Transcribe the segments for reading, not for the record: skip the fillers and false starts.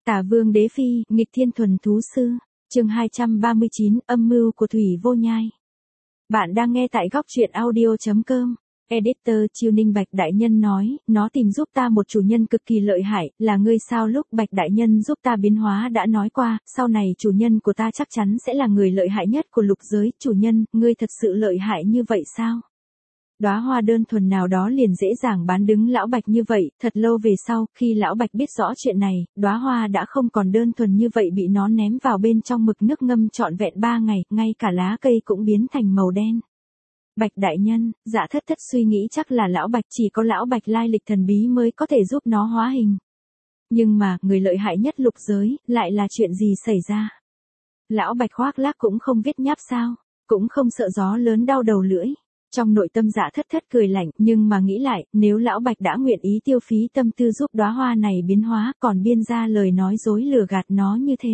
Tả Vương Đế Phi, nghịch thiên thuần thú sư. Chương 239, âm mưu của Thủy Vô Nhai. Bạn đang nghe tại góc truyện audio.com. Editor Chiêu Ninh. Bạch Đại Nhân nói, nó tìm giúp ta một chủ nhân cực kỳ lợi hại, là ngươi sao? Lúc Bạch Đại Nhân giúp ta biến hóa đã nói qua, sau này chủ nhân của ta chắc chắn sẽ là người lợi hại nhất của lục giới. Chủ nhân, ngươi thật sự lợi hại như vậy sao? Đóa hoa đơn thuần nào đó liền dễ dàng bán đứng Lão Bạch như vậy. Thật lâu về sau, khi Lão Bạch biết rõ chuyện này, đóa hoa đã không còn đơn thuần như vậy, bị nó ném vào bên trong mực nước ngâm trọn vẹn 3 ngày, ngay cả lá cây cũng biến thành màu đen. Bạch Đại Nhân, Dạ Thất Thất suy nghĩ chắc là Lão Bạch, chỉ có Lão Bạch lai lịch thần bí mới có thể giúp nó hóa hình. Nhưng mà, người lợi hại nhất lục giới, lại là chuyện gì xảy ra? Lão Bạch khoác lác cũng không viết nháp sao, cũng không sợ gió lớn đau đầu lưỡi. Trong nội tâm Dạ Thất Thất cười lạnh, nhưng mà nghĩ lại, nếu Lão Bạch đã nguyện ý tiêu phí tâm tư giúp đóa hoa này biến hóa, còn biên ra lời nói dối lừa gạt nó như thế.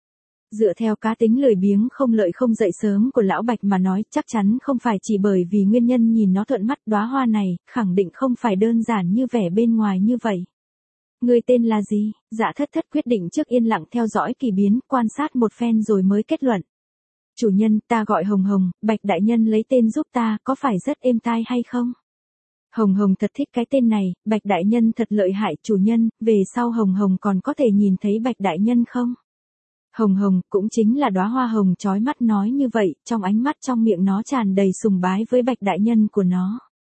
Dựa theo cá tính lười biếng không lợi không dậy sớm của Lão Bạch mà nói, chắc chắn không phải chỉ bởi vì nguyên nhân nhìn nó thuận mắt. Đóa hoa này, khẳng định không phải đơn giản như vẻ bên ngoài như vậy. Người tên là gì? Dạ Thất Thất quyết định trước yên lặng theo dõi kỳ biến, quan sát một phen rồi mới kết luận. Chủ nhân, ta gọi Hồng Hồng, Bạch Đại Nhân lấy tên giúp ta, có phải rất êm tai hay không? Hồng Hồng thật thích cái tên này, Bạch Đại Nhân thật lợi hại. Chủ nhân, về sau Hồng Hồng còn có thể nhìn thấy Bạch Đại Nhân không? Hồng Hồng, cũng chính là đóa hoa hồng chói mắt nói như vậy, trong ánh mắt trong miệng nó tràn đầy sùng bái với Bạch Đại Nhân của nó.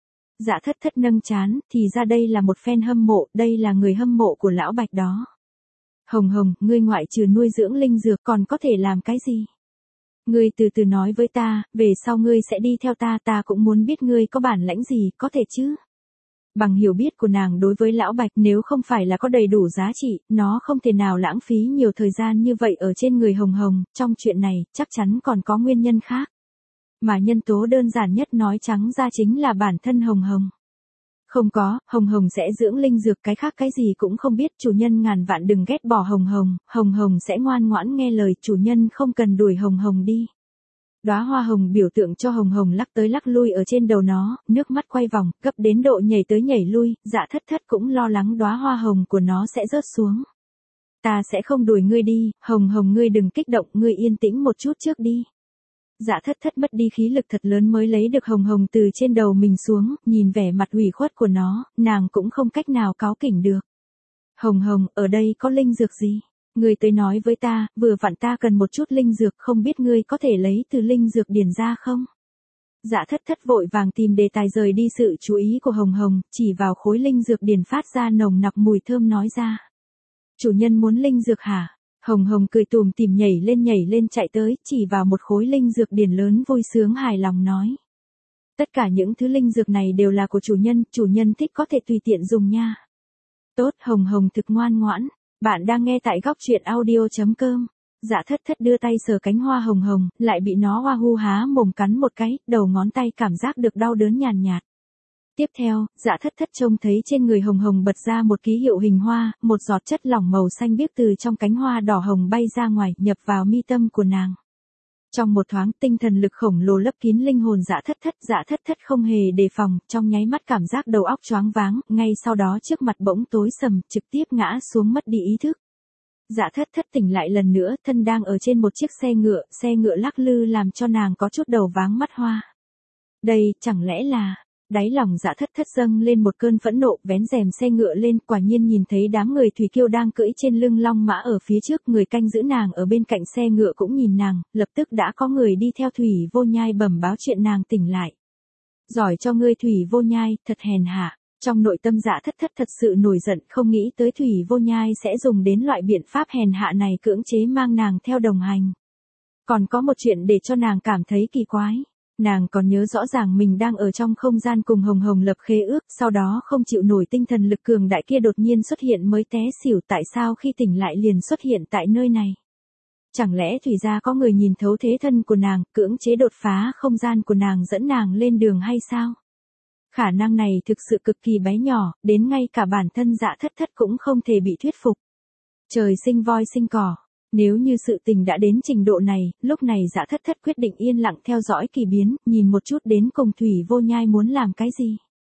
Dạ Thất Thất nâng trán, thì ra đây là một fan hâm mộ, đây là người hâm mộ của Lão Bạch đó. Hồng Hồng, ngươi ngoại trừ nuôi dưỡng linh dược còn có thể làm cái gì? Ngươi từ từ nói với ta, về sau ngươi sẽ đi theo ta, ta cũng muốn biết ngươi có bản lãnh gì, có thể chứ? Bằng hiểu biết của nàng đối với Lão Bạch, nếu không phải là có đầy đủ giá trị, nó không thể nào lãng phí nhiều thời gian như vậy ở trên người Hồng Hồng. Trong chuyện này, chắc chắn còn có nguyên nhân khác. Mà nhân tố đơn giản nhất nói trắng ra chính là bản thân Hồng Hồng. Không có, Hồng Hồng sẽ dưỡng linh dược, cái khác cái gì cũng không biết. Chủ nhân ngàn vạn đừng ghét bỏ Hồng Hồng, Hồng Hồng sẽ ngoan ngoãn nghe lời. Chủ nhân không cần đuổi Hồng Hồng đi. Đóa hoa hồng biểu tượng cho Hồng Hồng lắc tới lắc lui ở trên đầu nó, nước mắt quay vòng, gấp đến độ nhảy tới nhảy lui. Dạ Thất Thất cũng lo lắng đóa hoa hồng của nó sẽ rớt xuống. Ta sẽ không đuổi ngươi đi, Hồng Hồng ngươi đừng kích động, ngươi yên tĩnh một chút trước đi. Dạ Thất Thất mất đi khí lực thật lớn mới lấy được Hồng Hồng từ trên đầu mình xuống, nhìn vẻ mặt ủy khuất của nó, nàng cũng không cách nào cáu kỉnh được. Hồng Hồng, ở đây có linh dược gì? Ngươi tới nói với ta, vừa vặn ta cần một chút linh dược, không biết ngươi có thể lấy từ linh dược điển ra không? Dạ Thất Thất vội vàng tìm đề tài rời đi sự chú ý của Hồng Hồng, chỉ vào khối linh dược điển phát ra nồng nặc mùi thơm nói ra. Chủ nhân muốn linh dược hả? Hồng Hồng cười tủm tỉm nhảy lên chạy tới, chỉ vào một khối linh dược điển lớn vui sướng hài lòng nói. Tất cả những thứ linh dược này đều là của chủ nhân thích có thể tùy tiện dùng nha. Tốt, Hồng Hồng thực ngoan ngoãn. Bạn đang nghe tại góc truyện audio.com. Dạ Thất Thất đưa tay sờ cánh hoa Hồng Hồng, lại bị nó hoa hu há mồm cắn một cái, đầu ngón tay cảm giác được đau đớn nhàn nhạt. Tiếp theo, Dạ Thất Thất trông thấy trên người Hồng Hồng bật ra một ký hiệu hình hoa, một giọt chất lỏng màu xanh biếc từ trong cánh hoa đỏ hồng bay ra ngoài, nhập vào mi tâm của nàng. Trong một thoáng, tinh thần lực khổng lồ lấp kín linh hồn Dạ Thất Thất không hề đề phòng, trong nháy mắt cảm giác đầu óc choáng váng, ngay sau đó trước mặt bỗng tối sầm, trực tiếp ngã xuống mất đi ý thức. Dạ Thất Thất tỉnh lại lần nữa, thân đang ở trên một chiếc xe ngựa lắc lư làm cho nàng có chút đầu váng mắt hoa. Đây, chẳng lẽ là... Đáy lòng Dạ Thất Thất dâng lên một cơn phẫn nộ, vén rèm xe ngựa lên, quả nhiên nhìn thấy đám người Thủy Kiêu đang cưỡi trên lưng long mã ở phía trước, người canh giữ nàng ở bên cạnh xe ngựa cũng nhìn nàng, lập tức đã có người đi theo Thủy Vô Nhai bẩm báo chuyện nàng tỉnh lại. Giỏi cho ngươi Thủy Vô Nhai, thật hèn hạ. Trong nội tâm Dạ Thất Thất thật sự nổi giận, không nghĩ tới Thủy Vô Nhai sẽ dùng đến loại biện pháp hèn hạ này cưỡng chế mang nàng theo đồng hành. Còn có một chuyện để cho nàng cảm thấy kỳ quái. Nàng còn nhớ rõ ràng mình đang ở trong không gian cùng Hồng Hồng lập khế ước, sau đó không chịu nổi tinh thần lực cường đại kia đột nhiên xuất hiện mới té xỉu, tại sao khi tỉnh lại liền xuất hiện tại nơi này? Chẳng lẽ Thủy gia có người nhìn thấu thế thân của nàng, cưỡng chế đột phá không gian của nàng dẫn nàng lên đường hay sao? Khả năng này thực sự cực kỳ bé nhỏ, đến ngay cả bản thân Dạ Thất Thất cũng không thể bị thuyết phục. Trời sinh voi sinh cỏ. Nếu như sự tình đã đến trình độ này, lúc này Dạ Thất Thất quyết định yên lặng theo dõi kỳ biến, nhìn một chút đến cùng Thủy Vô Nhai muốn làm cái gì.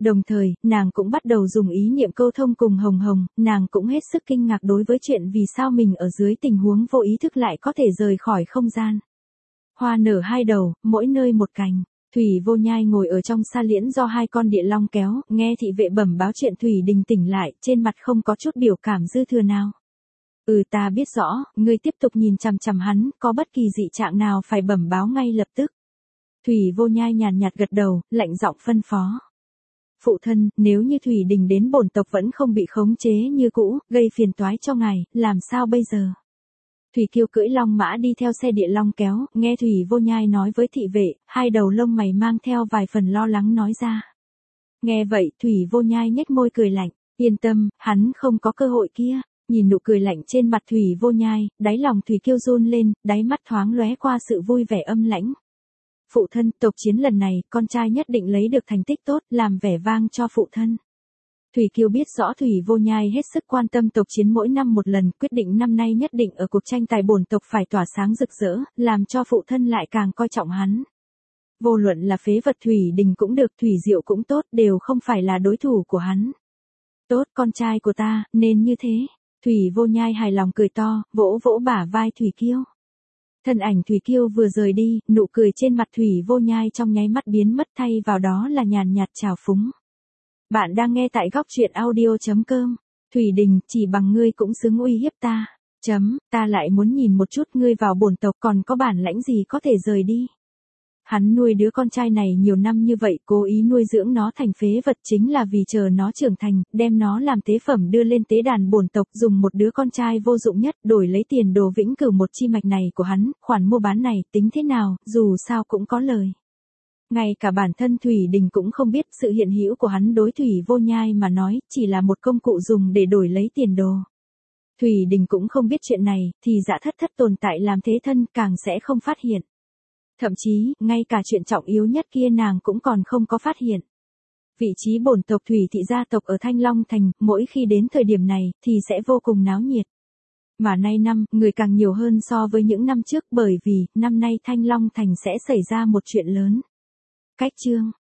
Đồng thời, nàng cũng bắt đầu dùng ý niệm câu thông cùng Hồng Hồng, nàng cũng hết sức kinh ngạc đối với chuyện vì sao mình ở dưới tình huống vô ý thức lại có thể rời khỏi không gian. Hoa nở hai đầu, mỗi nơi một cành. Thủy Vô Nhai ngồi ở trong sa liễn do hai con địa long kéo, nghe thị vệ bẩm báo chuyện Thủy Đình tỉnh lại, trên mặt không có chút biểu cảm dư thừa nào. Ta biết rõ, ngươi tiếp tục nhìn chằm chằm hắn, có bất kỳ dị trạng nào phải bẩm báo ngay lập tức. Thủy Vô Nhai nhàn nhạt gật đầu, lạnh giọng phân phó. Phụ thân, nếu như Thủy Đình đến bổn tộc vẫn không bị khống chế như cũ, gây phiền toái cho ngài, làm sao bây giờ? Thủy Kiêu cưỡi long mã đi theo xe địa long kéo, nghe Thủy Vô Nhai nói với thị vệ, hai đầu lông mày mang theo vài phần lo lắng nói ra. Nghe vậy, Thủy Vô Nhai nhếch môi cười lạnh, yên tâm, hắn không có cơ hội kia. Nhìn nụ cười lạnh trên mặt Thủy Vô Nhai, đáy lòng Thủy Kiêu run lên, đáy mắt thoáng lóe qua sự vui vẻ âm lãnh. Phụ thân, tộc chiến lần này, con trai nhất định lấy được thành tích tốt, làm vẻ vang cho phụ thân. Thủy Kiêu biết rõ Thủy Vô Nhai hết sức quan tâm tộc chiến mỗi năm một lần, quyết định năm nay nhất định ở cuộc tranh tài bổn tộc phải tỏa sáng rực rỡ, làm cho phụ thân lại càng coi trọng hắn. Vô luận là phế vật Thủy Đình cũng được, Thủy Diệu cũng tốt, đều không phải là đối thủ của hắn. Tốt, con trai của ta, nên như thế. Thủy Vô Nhai hài lòng cười to, vỗ vỗ bả vai Thủy Kiêu. Thân ảnh Thủy Kiêu vừa rời đi, nụ cười trên mặt Thủy Vô Nhai trong nháy mắt biến mất, thay vào đó là nhàn nhạt trào phúng. Bạn đang nghe tại góc truyện audio.com. Thủy Đình, chỉ bằng ngươi cũng xứng uy hiếp ta. Ta lại muốn nhìn một chút ngươi vào bổn tộc còn có bản lãnh gì có thể rời đi. Hắn nuôi đứa con trai này nhiều năm như vậy, cố ý nuôi dưỡng nó thành phế vật chính là vì chờ nó trưởng thành, đem nó làm tế phẩm đưa lên tế đàn bổn tộc, dùng một đứa con trai vô dụng nhất đổi lấy tiền đồ vĩnh cửu một chi mạch này của hắn, khoản mua bán này tính thế nào, dù sao cũng có lời. Ngay cả bản thân Thủy Đình cũng không biết sự hiện hữu của hắn đối Thủy Vô Nhai mà nói, chỉ là một công cụ dùng để đổi lấy tiền đồ. Thủy Đình cũng không biết chuyện này, thì Dạ Thất Thất tồn tại làm thế thân càng sẽ không phát hiện. Thậm chí, ngay cả chuyện trọng yếu nhất kia nàng cũng còn không có phát hiện. Vị trí bổn tộc Thủy thị gia tộc ở Thanh Long Thành, mỗi khi đến thời điểm này, thì sẽ vô cùng náo nhiệt. Mà nay năm, người càng nhiều hơn so với những năm trước, bởi vì, năm nay Thanh Long Thành sẽ xảy ra một chuyện lớn. Cách chương